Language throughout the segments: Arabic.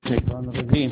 الشيطان الرجيم.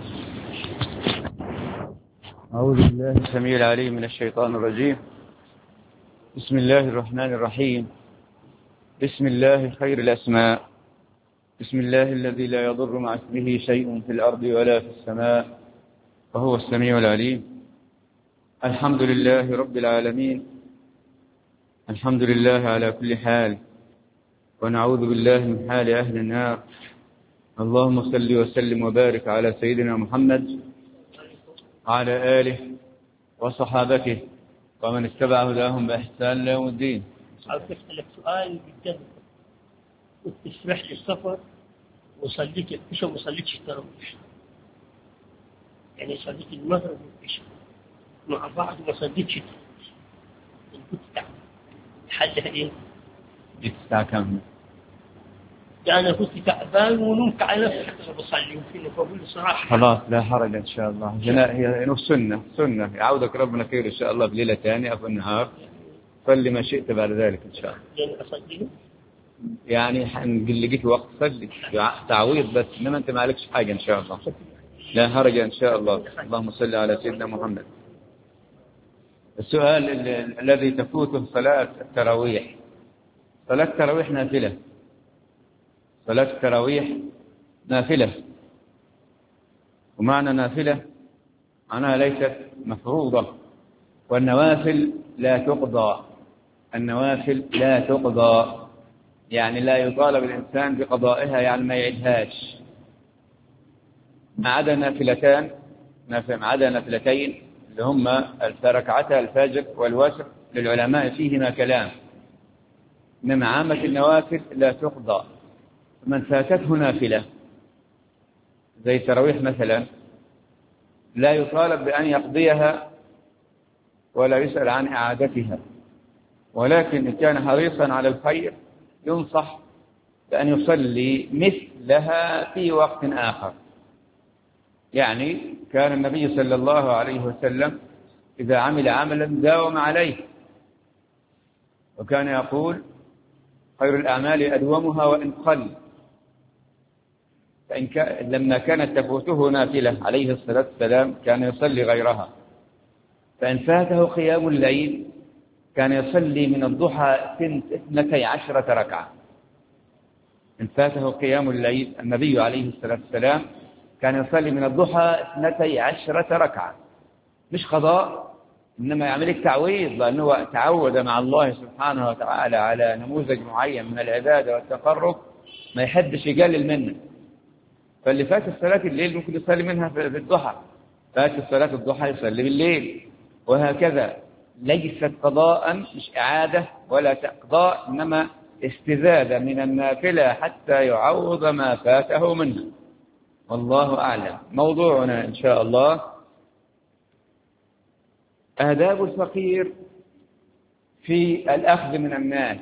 أعوذ بالله السميع العليم من الشيطان الرجيم. بسم الله الرحمن الرحيم. بسم الله خير الأسماء. بسم الله الذي لا يضر مع اسمه شيء في الأرض ولا في السماء وهو السميع العليم. الحمد لله رب العالمين. الحمد لله على كل حال، ونعوذ بالله من حال أهل النار. اللهم صل وسلم وبارك على سيدنا محمد وعلى آله وصحابته ومن اتبع هداهم بإحسان إلى يوم الدين. عاوز أسألك سؤال جدا. كنت تسمح لي السفر وصليت العشاء وما صليتش التراويح، يعني صليت المغرب والعشاء مع بعض وما صليتش التراويح. كنت تعبان، حلها إيه؟ جيت الساعة كم؟ يعني أنا كنت تعبان ونمت على نفسي حتى ما بصلي، يمكن بقول صراحة. خلاص لا حرج إن شاء الله. هي سنة يعودك ربنا خير إن شاء الله بليلة ثانية أو في النهار. صلي ما شئت بعد ذلك إن شاء الله. يعني أصلي يعني اللي جيت وقت صلي تعويض بس، إنما أنت ما عليكش حاجة إن شاء الله. لا حرج إن شاء الله. اللهم صل على سيدنا محمد. السؤال الذي تفوته صلاة التراويح. صلاة التراويح نافلة. صلاة التراويح نافلة، ومعنى نافلة معناها ليست مفروضة، والنوافل لا تقضى. النوافل لا تقضى يعني لا يطالب الإنسان بقضائها، يعني ما يعيدهاش، ما عدا نافلتين اللي هما ركعتا الفجر والوتر للعلماء فيهما كلام. إنما عامة النوافل لا تقضى. من فاتته نافلة زي التراويح مثلا لا يطالب بأن يقضيها ولا يسأل عن إعادتها، ولكن إن كان حريصا على الخير ينصح بأن يصلي مثلها في وقت آخر. يعني كان النبي صلى الله عليه وسلم إذا عمل عملا داوم عليه، وكان يقول خير الأعمال أدومها وإن قل. لما كانت تفوته نافلة عليه الصلاة والسلام كان يصلي غيرها. فإن فاته قيام الليل كان يصلي من الضحى 12 ركعة. إن فاته قيام الليل النبي عليه الصلاة والسلام كان يصلي من الضحى 12 ركعة، مش قضاء، إنما يعمل التعويض، لأنه تعود مع الله سبحانه وتعالى على نموذج معين من العبادة والتقرب ما يحبش يقلل منه. فاللي فات صلاة الليل ممكن يصلي منها في الضحى، فات صلاة الضحى يصلي بالليل، وهكذا. ليست قضاء، مش إعادة ولا تقضاء، إنما استزادة من النافلة حتى يعوض ما فاته منها. والله أعلم. موضوعنا إن شاء الله آداب الفقير في الأخذ من الناس.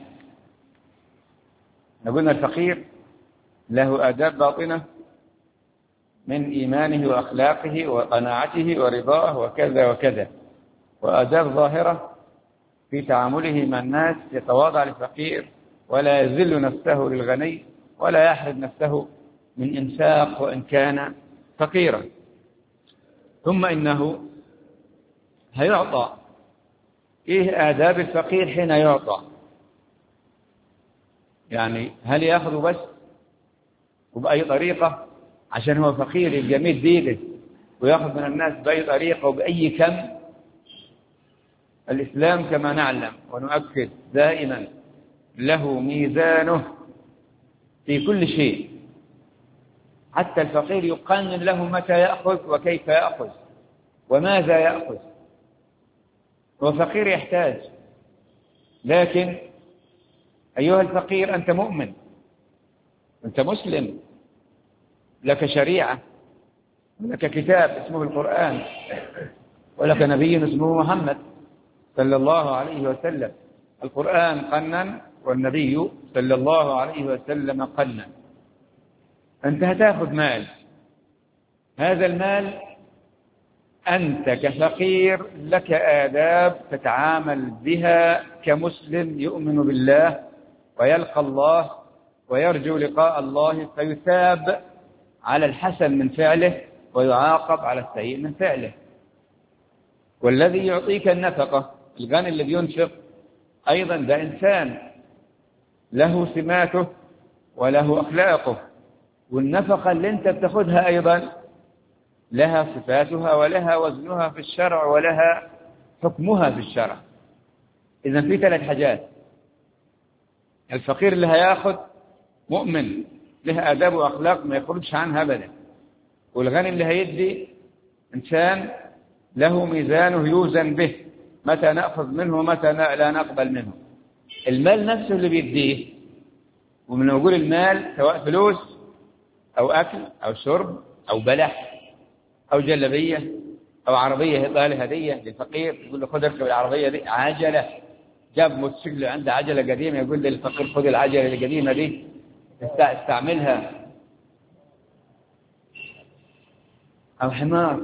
قلنا الفقير له آداب باطنة من إيمانه وأخلاقه وقناعته ورضاه وكذا وكذا، وآداب ظاهرة في تعامله مع الناس. يتواضع للفقير ولا يذل نفسه للغني ولا يحرم نفسه من إنفاق وإن كان فقيرا. ثم إنه هيعطى. إيه آداب الفقير حين يعطى؟ يعني هل يأخذ بس وبأي طريقة عشان هو فقير يبقى مد بيده ويأخذ من الناس بأي طريقة وبأي كم؟ الإسلام كما نعلم ونؤكد دائما له ميزانه في كل شيء. حتى الفقير يقنن له متى يأخذ وكيف يأخذ وماذا يأخذ. هو فقير يحتاج، لكن أيها الفقير أنت مؤمن، أنت مسلم، لك شريعة ولك كتاب اسمه القرآن ولك نبي اسمه محمد صلى الله عليه وسلم. القرآن قنن والنبي صلى الله عليه وسلم قنن. أنت هتاخذ مال، هذا المال أنت كفقير لك آداب تتعامل بها كمسلم يؤمن بالله ويلقى الله ويرجو لقاء الله، فيثاب على الحسن من فعله ويعاقب على السيء من فعله. والذي يعطيك النفقة، الغني اللي بينفق أيضا ده إنسان له سماته وله أخلاقه، والنفقة اللي أنت بتاخدها أيضا لها صفاتها ولها وزنها في الشرع ولها حكمها في الشرع. إذن في 3 حاجات: الفقير اللي هياخد مؤمن له آداب وأخلاق ما يخرجش عنها أبدا، والغني اللي هيدي إنسان له ميزانه يوزن به متى نأخذ منه ومتى لا نقبل منه. المال نفسه اللي بيديه، ومن نقول المال سواء فلوس أو أكل أو شرب أو بلح أو جلبية أو عربية يطلع هدية للفقير، يقول له خذ اركب العربية دي. عجلة، جاب موتوسيكل عنده عجلة قديمة، يقول للفقير خذ العجلة القديمة دي استعملها. أو حمار.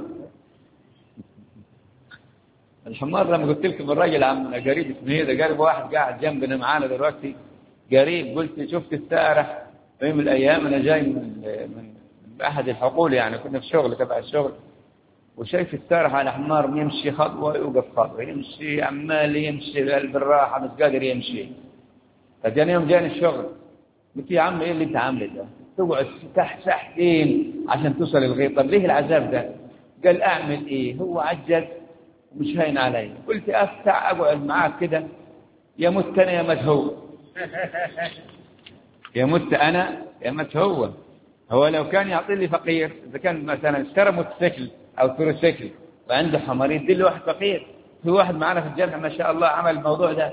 الحمار لما قلت لكم الراجل عم قريب اسمه ده، قريب واحد قاعد جنبنا معانا دلوقتي قريب، قلت شفت السارح في يوم من الأيام أنا جاي من أحد الحقول، يعني كنا في شغل تبع الشغل، وشايف السارح على حمار يمشي خطوة يوقف خطوة، يمشي عمال يمشي بالراحة مش قادر يمشي. فجاني يوم جاني الشغل قلت يا عم إيه اللي أنت عامله ده؟ تقعد ساعتين عشان توصل الغيط، طب ليه العذاب ده؟ قال أعمل إيه؟ هو عجز ومش هين علي. قلت أفتح أقعد معاك كده يمت أنا يا مت هو، يمت أنا يا مت هو. هو لو كان يعطي لي فقير، إذا كان مثلا اشترى موتوسيكل أو تروسيكل وعنده حمار يدي له واحد فقير. في واحد معنا في الجامعة ما شاء الله عمل الموضوع ده،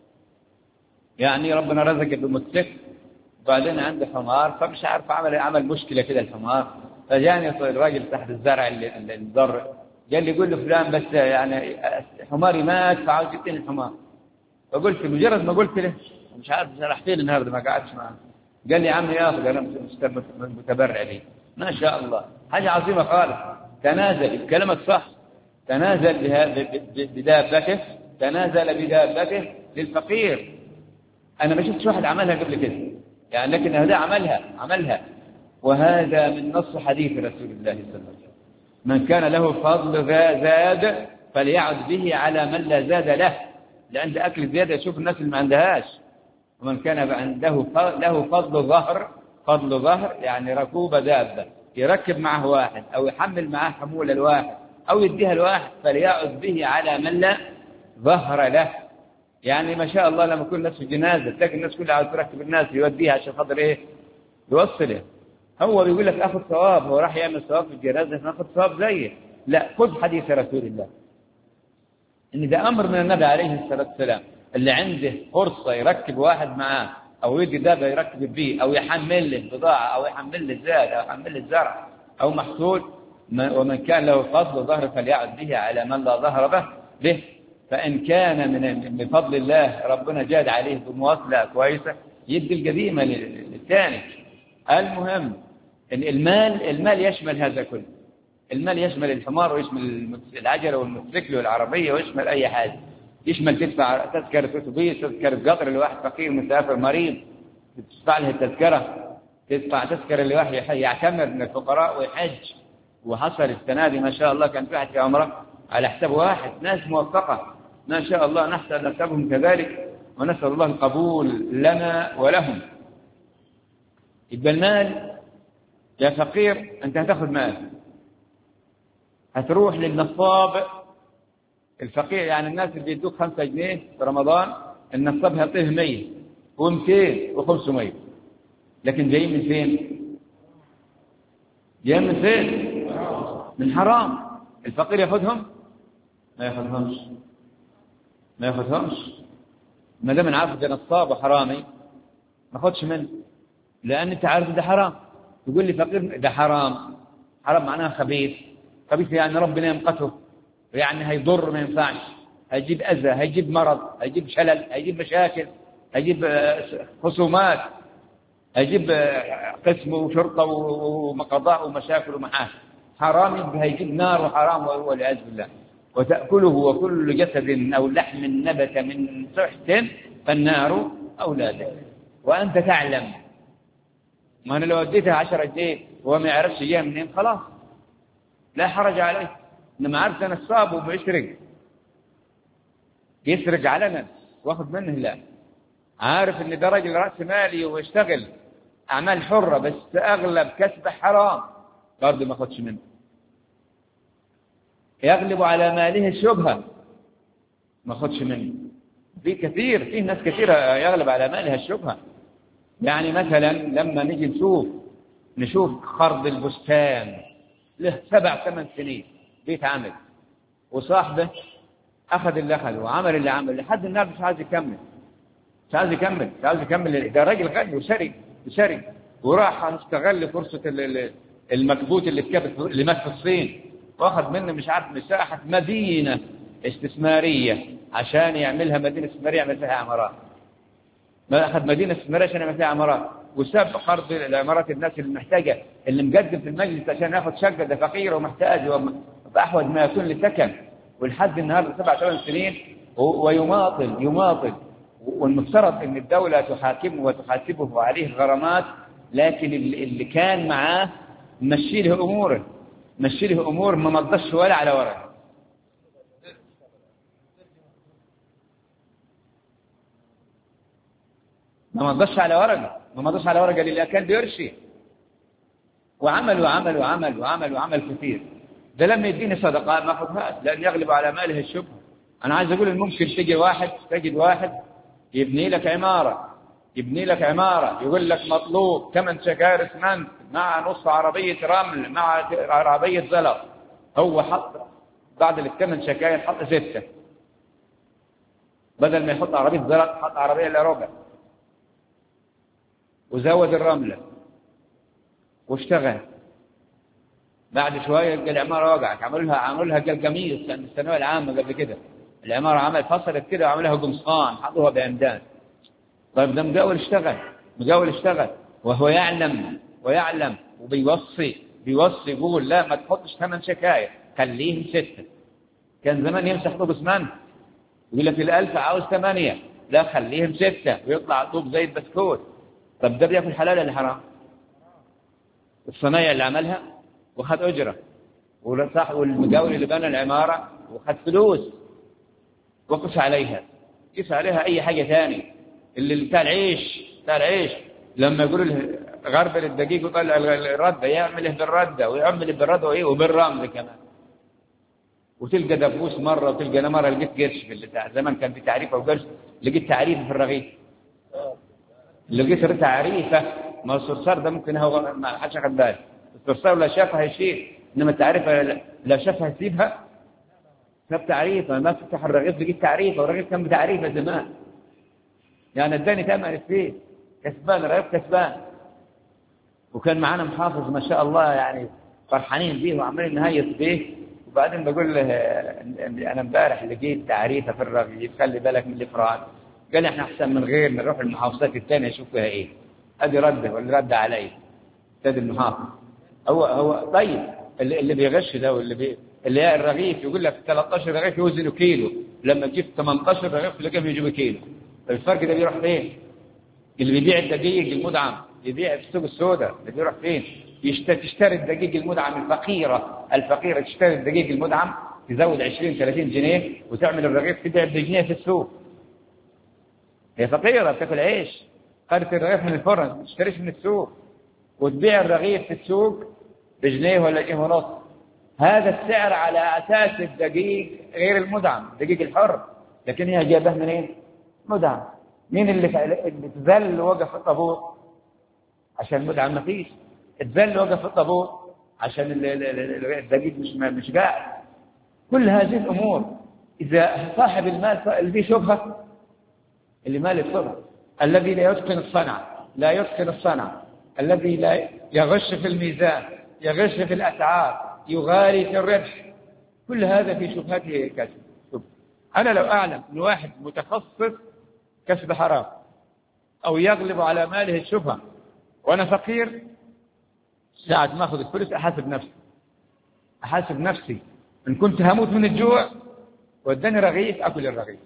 يعني ربنا رزقه بموتوسيكل وبعدين عنده حمار، فمش عارف عمل مشكلة كده الحمار. فجاني الراجل تحت الزرع اللي انضر، قال لي قول له فلان بس يعني حماري مات فعاوز يديني الحمار. فقلت مجرد ما قلت له مش عارف شرحت لي النهارده ما قعدتش معاه، قال لي يا عمي ياخذ انا متبرع لي. ما شاء الله حاجه عظيمه خالص. تنازل، كلامك صح، تنازل بدابته، تنازل بدابته للفقير. انا ما شفتش واحد عملها قبل كده يعني، لكن هذا عملها. وهذا من نص حديث رسول الله صلى الله عليه وسلم: من كان له فضل زاد فليعد به على من لا زاد له. اللي عنده أكل زيادة يشوف الناس اللي ما عندهاش. ومن كان عنده له فضل ظهر يعني ركوب دابة، يركب معه واحد أو يحمل معه حمولة الواحد أو يديها الواحد، فليعد به على من لا ظهر له. يعني ما شاء الله لما يكون الناس في جنازة تلاقي الناس كلها عاوز تركب الناس يوديها عشان خاطر إيه؟ يوصله. هو بيقول لك أخذ ثواب، هو راح يعمل ثواب في الجنازة فناخذ ثواب زيه. لا، خذ حديث رسول الله إن ده أمر من النبي عليه الصلاة والسلام. اللي عنده فرصة يركب واحد معاه أو يدي دابة يركب بيه أو يحمل له بضاعة أو يحمل له زاد أو يحمل له زرع أو محصول، ومن كان له فضل ظهر فليعد به على من لا ظهر به. فإن كان من فضل الله ربنا جاد عليه بمواصلة كويسة يدي القديمة للثاني. المهم إن المال يشمل هذا كله. المال يشمل الحمار ويشمل العجلة والموتوسيكل والعربية ويشمل أي حاجة. يشمل تدفع تذكرة أتوبيس، تذكرة قطر لواحد فقير مسافر مريض تدفع له التذكرة، تدفع تذكرة لواحد يعتمر من الفقراء ويحج. وحصل السنة دي ما شاء الله كان في واحد في عمره على حساب واحد، ناس موفقة ما شاء الله، نحسن نحسبهم كذلك ونسأل الله القبول لنا ولهم. يبقى المال يا فقير أنت هتاخذ مال، هتروح للنصاب الفقير. يعني الناس اللي بيدوك 5 جنيه في رمضان النصاب هيعطيه 100 و200 و500، لكن جايين من فين؟ جايين من فين؟ من حرام. الفقير ياخذهم؟ ما ياخذهمش. ما دام عارف ده نصاب وحرامي ما اخذش منه، لأن أنت عارف ده حرام. تقول لي فقير ده حرام معناها خبيث يعني ربنا يمقته، يعني هيضر ما ينفعش، هيجيب أذى، هيجيب مرض، هيجيب شلل، هيجيب مشاكل، هيجيب خصومات، هيجيب قسم وشرطة وقضاء ومشاكل ومحاكم. حرام هيجيب نار وحرام والعياذ بالله. وتأكله وكل جسد أو لحم نبت من سحت فالنار أولى به. وأنت تعلم، ما أنا لو اديتها 10 جنيه هو ما يعرفش جاي منين، خلاص لا حرج عليه. إنما عارف أنا الصاب يسرق علنا واخذ منه، لا، عارف إن ده راجل رأس مالي ويشتغل أعمال حرة بس أغلب كسبه حرام، برضه ما أخذش منه. يغلب على ماله الشبهة، ما أخذش منه. في ناس كثيرة يغلب على مالها الشبهة. يعني مثلا لما نجي نشوف خرض البستان له 7-8 سنين بيتعمل، وصاحبه أخذ اللي أخذه وعمل اللي عمل لحد النهارده مش عايز يكمل. ده راجل غني وسري وراح استغل فرصة المكبوت اللي مات في الصين، واخذ منه مش عارف مساحة مدينة استثمارية عشان يعملها مدينة استثمارية يعمل فيها عمارات. ما أخذ مدينة استثمارية عشان يعمل فيها عمارات، وساب قرض العمارات الناس اللي محتاجة، اللي مقدم في المجلس عشان ياخذ شقة، ده فقير ومحتاج وأحوج ما يكون لسكن، ولحد النهارده 7-8 سنين ويماطل. والمفترض ان الدولة تحاكمه وتحاسبه وعليه غرامات، لكن اللي كان معاه مشي له امور ما مضش ولا على ورقه. ما مضش على ورقه اللي كان بيرشي، وعمل كثير. ده لما يديني صدقات ما اخذهاش لان يغلب على ماله الشبهه. انا عايز اقول ان ممكن تجد واحد يبني لك عمارة يقول لك مطلوب 8 شكاير اسمنت مع نص عربية رمل مع عربية زلط. هو حط بعد ال8 شكاير حط 6، بدل ما يحط عربية زلط حط عربية إلا ربع، وزود الرملة واشتغل. بعد شوية العمارة وقعت، عملوا لها قميص عند الثانوية العامة قبل كده. العمارة فصلت كده وعملها قمصان حطوها بعمدان. طيب ده مقاول اشتغل وهو يعلم وبيوصي يقول لا ما تحطش 8 شكاير خليهم 6. كان زمان يمسح طوب اسمنت يقول لك 1000 عاوز 8، لا خليهم 6 ويطلع طوب زي البسكوت. طب ده بياكل حلال ولا حرام؟ الصنايع اللي عملها وخد أجرة، والمقاول اللي بنى العمارة وخد فلوس، وقس عليها أي حاجة ثاني. اللي بتاع العيش لما يقولوا غربل الدقيق وطلع الردة يعمله بالردة ويعمل بالردة وبالرمل كمان. وتلقى دبوس مرة وتلقى أنا مرة لقيت قرش في البتاع. زمان كان في تعريفة وقرش، لقيت تعريفة في الرغيف، لقيت تعريفة. ما الصرصار ده ممكن هو ما حدش أخذ باله، الصرصار لا شافها يشيل، إنما التعريفة لا شافها يسيبها. شاف تعريفة ما فتح الرغيف لقيت تعريفة، والرغيف كان بتعريفة زمان. يعني اداني 8 فيه كسبان، الرغيف كسبان. وكان معنا محافظ ما شاء الله يعني فرحانين بيه وعمالين نهيص بيه. وبعدين بقول له انا امبارح لقيت تعريفه في الرغيف، خلي بالك من الافراد. قال لي احنا احسن من غير نروح المحافظات الثانيه نشوف فيها ايه. ادي رده ولا رد علي استاذ المحافظ. هو طيب اللي بيغش ده اللي الرغيف يقول لك 13 رغيف يوزنوا كيلو، لما تجيب 18 رغيف تلاقيهم يجيبوا كيلو. الفرق ده بيروح فين؟ اللي بيبيع الدقيق المدعم يبيع في السوق السوداء، اللي بيروح فين؟ تشتري الدقيق المدعم الفقيرة تشتري الدقيق المدعم تزود 20-30 جنيه وتعمل الرغيف تبيع بجنيه في السوق. هي فقيرة بتاكل عيش، خدت الرغيف من الفرن ما تشتريش من السوق، وتبيع الرغيف في السوق بجنيه ولا جنيه ونص. هذا السعر على أساس الدقيق غير المدعم، الدقيق الحر. لكن هي جايبه منين؟ مدعم. مين اللي تذل وقف في الطابور عشان المدعم ما فيش؟ تذل وقف في الطابور عشان الدقيق مش قاعد. كل هذه الأمور إذا صاحب المال اللي فيه شبهة، اللي مال الشبهة، الذي لا يتقن الصنعة، الذي لا يغش في الميزان، يغش في الأسعار، يغالي في الربح، كل هذا في شبهته كسب. أنا لو أعلم أن واحد متخصص كسب حرام أو يغلب على ماله الشبهة وأنا فقير، ساعة ما أخذ الفلوس أحاسب نفسي إن كنت هموت من الجوع واداني رغيف أكل الرغيف.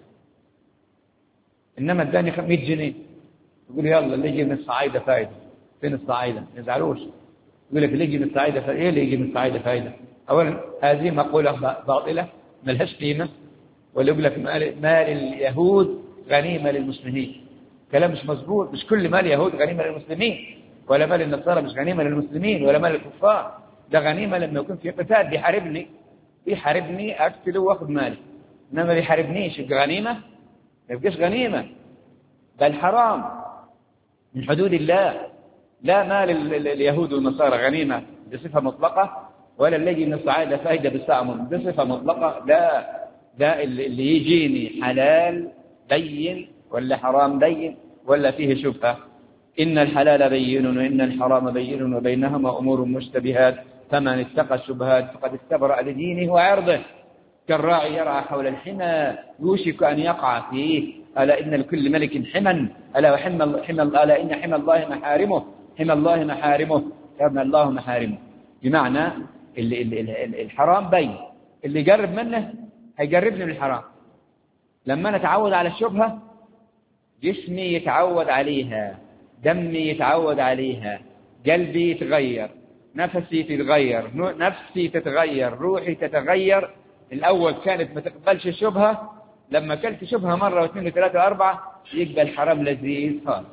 إنما اداني 100 جنيه يقول يلا اللي يجي من الصعايدة فايدة. فين الصعايدة؟ ما يزعلوش، يقول لك اللي يجي من الصعيدة فائدة. إيه اللي يجي من الصعيدة فائدة؟ أولا هذه مقولة باطلة ما لهاش قيمة. ولا يقول لك مال اليهود غنيمة للمسلمين. كلام مش مظبوط. مش كل مال اليهود غنيمة للمسلمين، ولا مال النصارى مش غنيمة للمسلمين، ولا مال الكفار. ده غنيمة لما يكون في قتال بيحاربني أقتله وأخذ مالي. إنما ما بيحاربنيش يبقى غنيمة؟ ما يبقاش غنيمة، بل حرام من حدود الله. لا مال اليهود والنصارى غنيمة بصفة مطلقة، ولا اللي يجي من الصعايدة فائدة بالسامم بصفة مطلقة. لا، ده اللي يجيني حلال بين ولا حرام بين ولا فيه شبهة. إن الحلال بين وإن الحرام بين وبينهما أمور مشتبهات فمن اتقى الشبهات فقد استبرأ لدينه وعرضه. كالراعي يرعى حول الحمى يوشك أن يقع فيه. ألا إن لكل ملك حما ألا إن حمى الله محارمه. حمى الله محارمه، حمى الله محارمه. بمعنى الحرام بين، اللي يقرب منه هيقربني من الحرام. لما أنا أتعود على الشبهة جسمي يتعود عليها، دمي يتعود عليها، قلبي يتغير، نفسي تتغير، نفسي تتغير، روحي تتغير. الأول كانت ما تقبلش الشبهة، لما كلت شبهة مرة واثنين وثلاثة وأربعة يقبل حرام لذيذ خالص.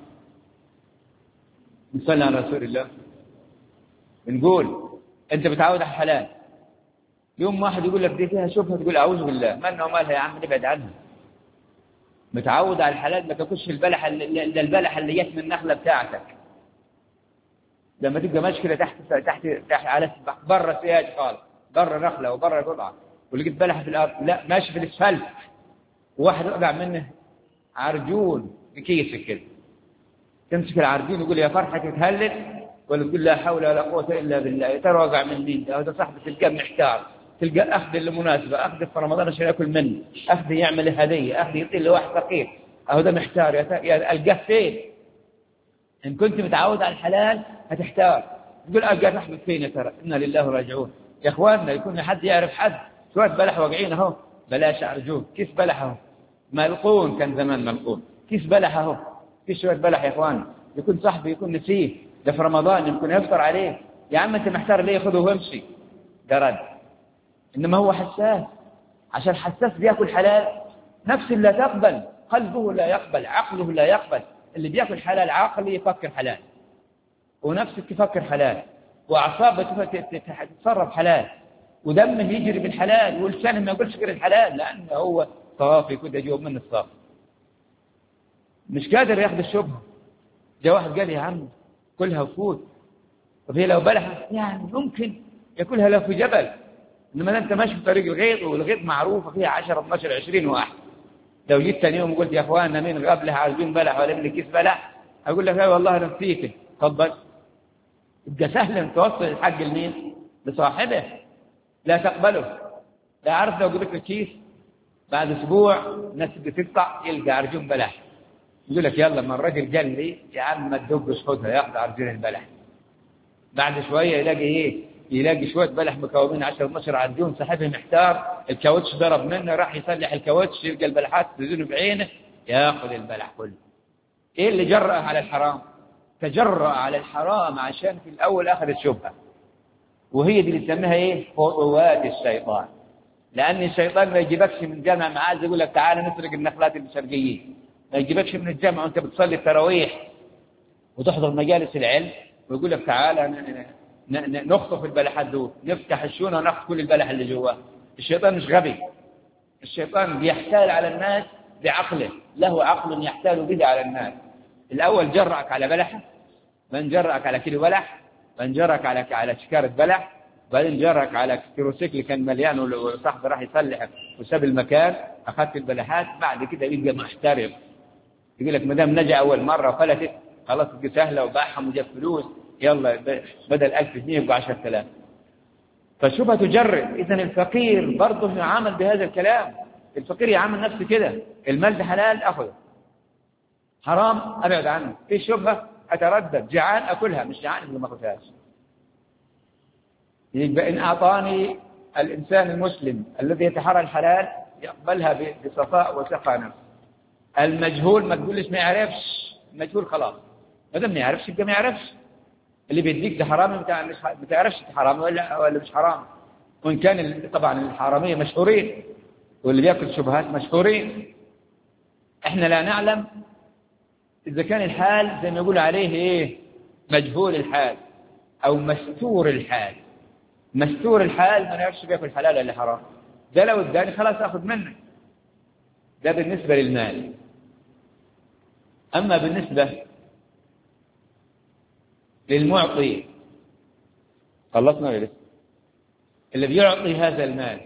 نصلي على رسول الله. نقول أنت بتعود على الحلال، يوم واحد يقول لك دي فيها شبهة تقول أعوذ بالله، منها ومالها يا عم نبعد عنها. متعود على الحلال ما تاكلش البلح اللي جت من النخلة بتاعتك. لما تبقى ماشي كده تحت على بره سياج خالص، بره نخلة وبره قطعة ولقيت بلح في الأرض، لا ماشي في الاسفلت وواحد يقطع منه عرجون في كيسك كده، تمسك العرجون ويقول يا فرحة تتهلل ولا تقول لا حول ولا قوة إلا بالله. ترى وقع من مين ده؟ هذا صاحبي تلقاه محتار، تلقى أخذ المناسبة، أخذ في رمضان عشان يأكل منه، أخذ يعمل هدية، أخذ يطيل لواحد فقير. أهو ده محتار يا ألقاه فين؟ إن كنت متعود على الحلال هتحتار، تقول ألقاه صاحبي فين يا ترى؟ إنا لله راجعون. يا إخواننا يكون حد يعرف حد، شوية بلح واقعين أهو، بلاش أرجوك كيس بلح أهو، ملقون كان زمان ملقون، كيس بلح أهو، كيس شوية بلح يا إخوان. يكون صاحبي يكون نسيه، ده في رمضان يمكن يفطر عليه، يا عم أنت محتار ليه؟ خذه وامشي. ده رد. إنما هو حساس، عشان حساس بيأكل حلال، نفس لا تقبل، قلبه لا يقبل، عقله لا يقبل. اللي بيأكل حلال عقله يفكر حلال، ونفسه تفكر حلال، وأعصابه تتصرف حلال، ودمه يجري بالحلال، ولسانه ما يقولش غير الحلال لأنه هو صافي كده جوه من الصافي. مش قادر ياخذ الشبهة. جاء واحد قال يا عم كلها وفوت، طب هي لو بلحة يعني ممكن يأكلها لو في جبل، إنما أنت ماشي في طريق الغيط، والغيط معروفة فيها 10 12 20 واحد. لو جيت ثاني يوم وقلت يا أخواننا مين قبلها عايزين بلح ولا من كيس بلح، أقول لك لا والله أنا نسيته، تفضل. يبقى سهل أن توصل الحق لمين؟ لصاحبه، لا تقبله. لا عارف لو قلت لك كيس بعد أسبوع الناس بتقطع يلقى عرجون بلح، يقول لك يلا ما الراجل قال لي يا عم ما تدقش خذها ياخذ عرجون البلح. بعد شوية يلاقي إيه؟ يلاقي شوية بلح مكومين 10 12 عرجون، صاحبه محتار، الكاوتش ضرب منه، راح يصلح الكاوتش يلقى البلحات تزين بعينه، ياخذ البلح كله. إيه اللي جرأ على الحرام؟ تجرأ على الحرام عشان في الأول أخذ الشبهة، وهي دي اللي تسميها إيه؟ خطوات الشيطان. لأن الشيطان ما يجيبكش من جامع معاذ يقول لك تعالى نسرق النخلات الشرقية، ما يجيبكش من الجامع وأنت بتصلي التراويح وتحضر مجالس العلم ويقول لك تعالى نخطف البلحات دول، نفتح الشونة وناخذ كل البلح اللي جواه. الشيطان مش غبي، الشيطان بيحتال على الناس بعقله، له عقل يحتال به على الناس. الأول جرأك على بلحة، من جرأك على كيلو بلح، من جرأك على شكارة بلح، بعدين جرأك على كيروسيكل كان مليان وصاحبه راح يصلحه وساب المكان، أخذت البلحات. بعد كده يبقى محترف، يقول لك ما دام نجا أول مرة فلتت خلاص تبقى سهلة وباعهم وجاب فلوس، يلا بدل 1000 جنيه يبقى 10,000. فالشبهة تجرب. إذن الفقير برضه يعامل بهذا الكلام، الفقير يعامل نفسه كده، المال ده حلال أخذه، حرام أبعد عنه، في شبهة أتردد، جعان أكلها، مش جعان اللي ما أخذهاش. يبقى إن أعطاني الإنسان المسلم الذي يتحرى الحلال يقبلها بصفاء وسخاء نفس. المجهول ما تقولش ما يعرفش، المجهول خلاص ما دام ما يعرفش يبقى ما يعرفش، اللي بيديك ده حرامي، ما تعرفش حرامي ولا مش حرامي. وإن كان طبعا الحرامية مشهورين واللي بياكل شبهات مشهورين، احنا لا نعلم إذا كان الحال زي ما يقول عليه إيه، مجهول الحال أو مستور الحال. مستور الحال ما نعرفش بياكل حلال ولا حرام، ده لو اداني خلاص أخذ منه. ده بالنسبة للمال. أما بالنسبة للمعطي، خلصنا ولا لسه؟ اللي بيعطي هذا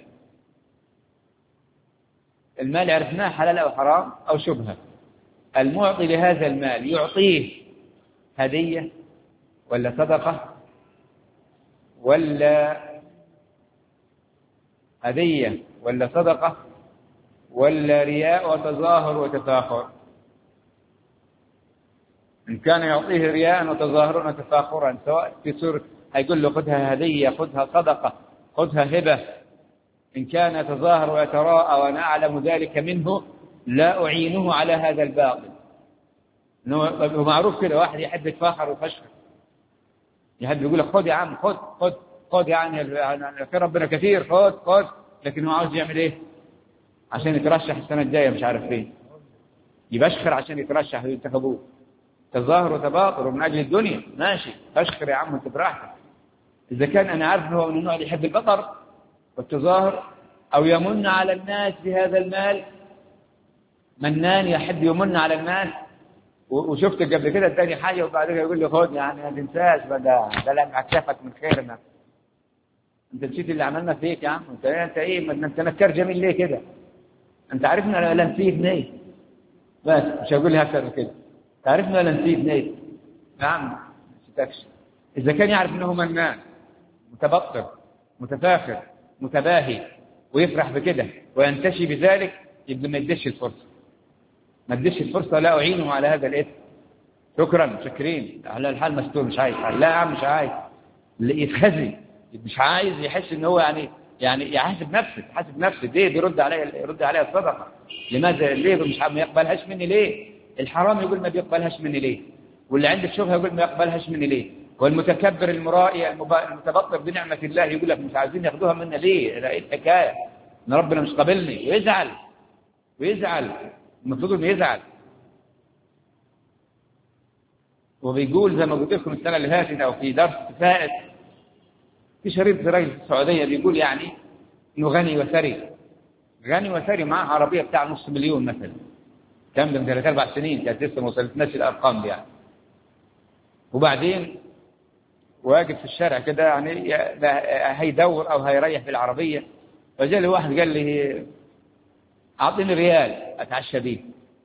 المال عرفناه حلال أو حرام أو شبهة. المعطي لهذا المال يعطيه هدية ولا صدقة، ولا هدية ولا صدقة، ولا رياء وتظاهر وتفاخر؟ إن كان يعطيه رياء وتظاهرا وتفاخرا، سواء في سورة هيقول له خذها هدية، خذها صدقة، خذها هبة، إن كان يتظاهر ويتراءى وأنا أعلم ذلك منه لا أعينه على هذا الباطل. معروف كده، واحد يحب يتفاخر ويفشخر، يحب يقول لك خذ يا عم، خذ يعني في ربنا كثير، خذ، لكن هو عاوز يعمل ايه؟ عشان يترشح السنة الجاية مش عارف فين، يبشخر عشان يترشح وينتخبوه. تظاهر وتباطر ومن أجل الدنيا، ماشي، أشكر يا عم انت براحتك. إذا كان أنا عارف هو من النوع اللي يحب البطر والتظاهر أو يمن على الناس بهذا المال، منان يحب يمن على الناس، وشفت قبل كده الثاني حاجة وبعدين يقول لي خذ، يعني ما تنساش ده لم أكتفك من خيرنا، أنت نسيت اللي عملنا فيك يا عم، أنت إيه، ما أنت نكر جميل ليه كده؟ أنت عارفنا ولا نسيت نيت؟ بس مش هقول لها أكثر من كده، تعرفنا ولا نسيت نيت؟ نعم نسيتكش. إذا كان يعرف أنه منان متبطر متفاخر متباهي ويفرح بكده وينتشي بذلك، يبقى ما يديش الفرصة، ما تديش الفرصة، لا أعينه على هذا الإثم. شكرا شكرين على الحال مستور، مش عايز، لا يا عم مش عايز، اللي يتخزي مش عايز، يحس إن هو يعني يحاسب نفسه ليه بيرد عليها الصدقة؟ لماذا ليه مش ما يقبلهاش مني ليه؟ الحرام يقول ما بيقبلهاش مني ليه؟ واللي عنده شبهة يقول ما يقبلهاش مني ليه؟ والمتكبر المرائي المتبطر بنعمة الله يقول لك مش عايزين ياخدوها منا ليه؟ ايه الحكاية؟ ان ربنا مش قابلني، ويزعل المفروض انه يزعل. وبيقول زي ما قلت لكم السنة اللي فاتت او في درس فائت في شريط في راجل في السعودية بيقول يعني انه غني وثري معاه عربية بتاع 500,000 مثلا، كان من 3-4 سنين كانت لسه ما وصلتناش الارقام دي يعني. وبعدين واقف في الشارع كده يعني هيدور او هيريح في العربية، فجاء لي واحد قال لي اعطيني ريال اتعشى بيه،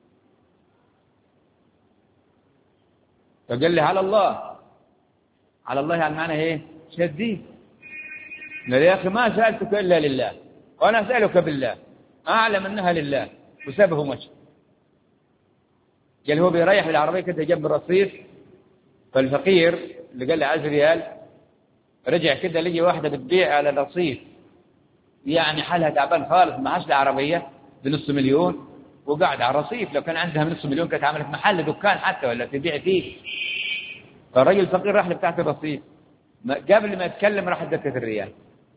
فقال لي على الله يعني معنى ايه؟ شديد. قال يا اخي ما سالتك الا لله وانا اسالك بالله، اعلم انها لله، وسابه مشي. قال هو بيريح في العربيه كده جنب الرصيف، فالفقير اللي قال لي عايز ريال رجع كده لقي واحده بتبيع على الرصيف، يعني حالها تعبان خالص، معهاش العربيه ب500,000 وقاعد على الرصيف. لو كان عندها 500,000 كانت عملت محل دكان حتى ولا تبيع فيه. فالرجل الفقير راح لبتاعت الرصيف، قبل ما يتكلم راح ادته الريال.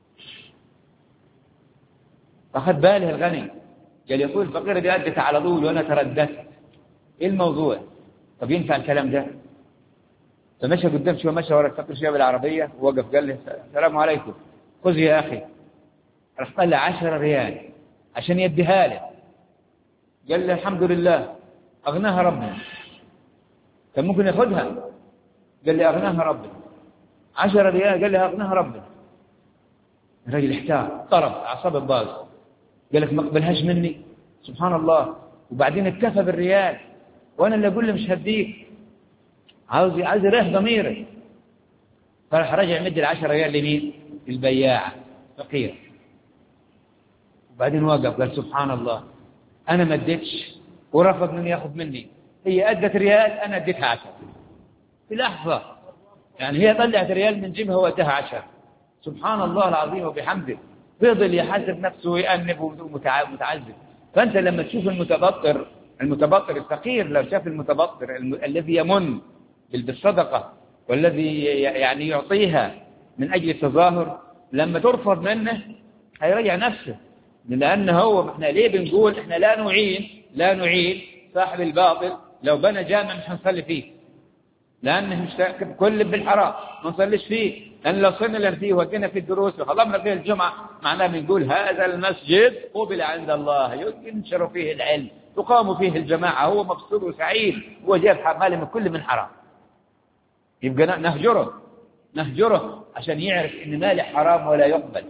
فاخذ باله الغني، قال يقول الفقير دي ادت على طول وانا ترددت، ايه الموضوع؟ طب ينفع الكلام ده؟ فمشى قدام شويه، مشى ورا الفقير شويه بالعربيه، ووقف قال له السلام عليكم، خذ يا اخي. راح طلع 10 ريال عشان يديها له. قال له الحمد لله اغناها ربنا. كان ممكن ياخذها، قال لي اغناها ربنا. 10 ريال قال لي اغناها ربنا. الرجل احتار، طرب، اعصابه باظ، قال لك ما اقبلهاش مني، سبحان الله. وبعدين اكتفى بالريال وانا اللي اقول له مش هديك، عاوز يريح ضميري. فراح رجع مد ال10 ريال لمين؟ البياعه فقير. وبعدين وقف قال سبحان الله، انا ما اديتش ورفض من ياخذ مني، هي ادت ريال انا اديتها 10 في لحظه، يعني هي طلعت ريال من جيبها واداها 10. سبحان الله العظيم وبحمده. فضل يحاسب نفسه ويأنب ومتعذب. فانت لما تشوف المتبطر الفقير، لو شاف المتبطر الذي يمن بالصدقه والذي يعني يعطيها من أجل التظاهر لما ترفض منه هيرجع نفسه. لأن هو احنا ليه بنقول احنا لا نعين صاحب الباطل لو بنى جامع مش هنصلي فيه، لأنه كل بالحرام ما نصليش فيه، لأن لو صلنا فيه ودينا في الدروس وخلصنا فيه الجمعة معناه بنقول هذا المسجد قبل عند الله، ينشر فيه العلم، تقام فيه الجماعة، هو مبسوط وسعيد، هو جاب مال من كل من حرام. يبقى نهجره عشان يعرف إن ماله حرام ولا يقبل.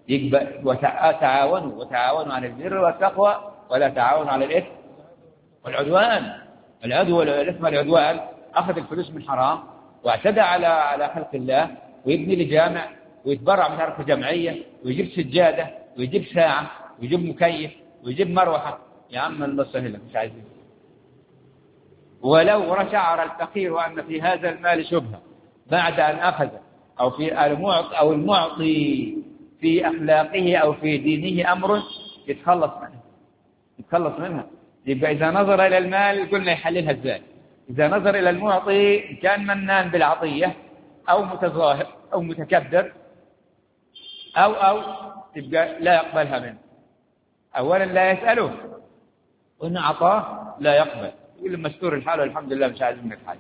وتعاونوا على البر والتقوى ولا تعاونوا على الإثم والعدوان. العدو والإثم والعدوان أخذ الفلوس من حرام واعتدى على خلق الله، ويبني لجامع ويتبرع من حركة جمعية ويجيب سجادة ويجيب ساعة ويجيب مكيف ويجيب مروحة. يا عم الله سهلك مش عايزين. ولو شعر الفقير أن في هذا المال شبهة بعد أن أخذ أو المعطي في أخلاقه أو في دينه أمر يتخلص منها. يبقى إذا نظر إلى المال قلنا يحللها إزاي؟ إذا نظر إلى المعطي كان منان بالعطية أو متظاهر أو متكبر أو تبقى لا يقبلها منه. أولا لا يسأله، وإن أعطاه لا يقبل، يقول مستور الحال والحمد لله مش عايز منك حاجة.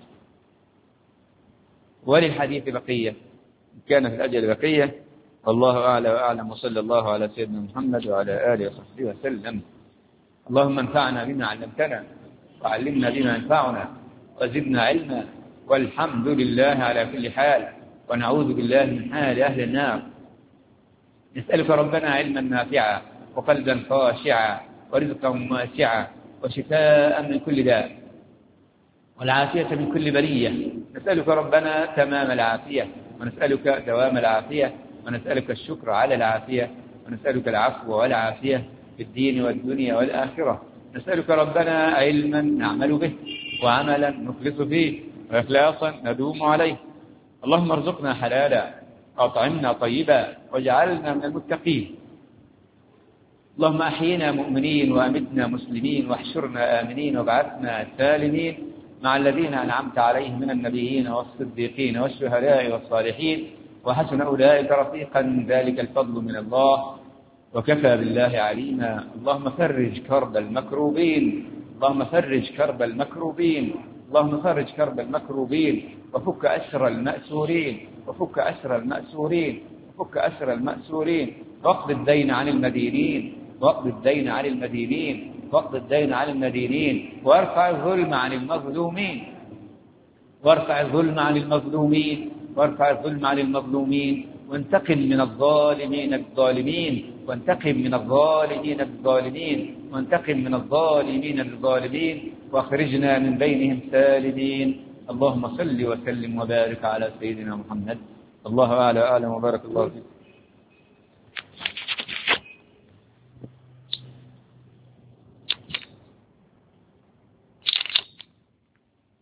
وللحديث بقية، كان في الأجل بقية. والله أعلى وأعلم، وصلى الله على سيدنا محمد وعلى آله وصحبه وسلم. اللهم انفعنا بما علمتنا وعلمنا بما ينفعنا وزدنا علما، والحمد لله على كل حال، ونعوذ بالله من حال أهل النار. نسألك ربنا علما نافعا وقلبا خاشعا ورزقا واسعا وشفاء من كل داء والعافية من كل بلية. نسألك ربنا تمام العافية، ونسألك دوام العافية، ونسألك الشكر على العافية، ونسألك العفو والعافية في الدين والدنيا والآخرة. نسألك ربنا علما نعمل به، وعملا نخلص فيه، وإخلاصا ندوم عليه. اللهم ارزقنا حلالا وأطعمنا طيبا واجعلنا من المتقين. اللهم أحينا مؤمنين وأمتنا مسلمين واحشرنا آمنين وابعثنا سالمين مع الذين أنعمت عليهم من النبيين والصديقين والشهداء والصالحين، وحسن أولئك رفيقا، ذلك الفضل من الله وكفى بالله عليما. اللهم فرج كرب المكروبين، اللهم فرج كرب المكروبين، اللهم فرج كرب المكروبين، وفك أسر المأسورين، وفك أسر المأسورين، وفك أسر المأسورين، واقض الدين عن المدينين، واقض الدين عن المدينين، واقض الدين عن المدينين، وارفع الظلم عن المظلومين، وارفع الظلم عن المظلومين، وارفع الظلم عن المظلومين، وانتقم من الظالمين الظالمين، وانتقم من الظالمين الظالمين، وانتقم من الظالمين الظالمين، واخرجنا من بينهم سالمين. اللهم صل وسلم وبارك على سيدنا محمد. الله أعلى وأعلم، وبارك الله فيك.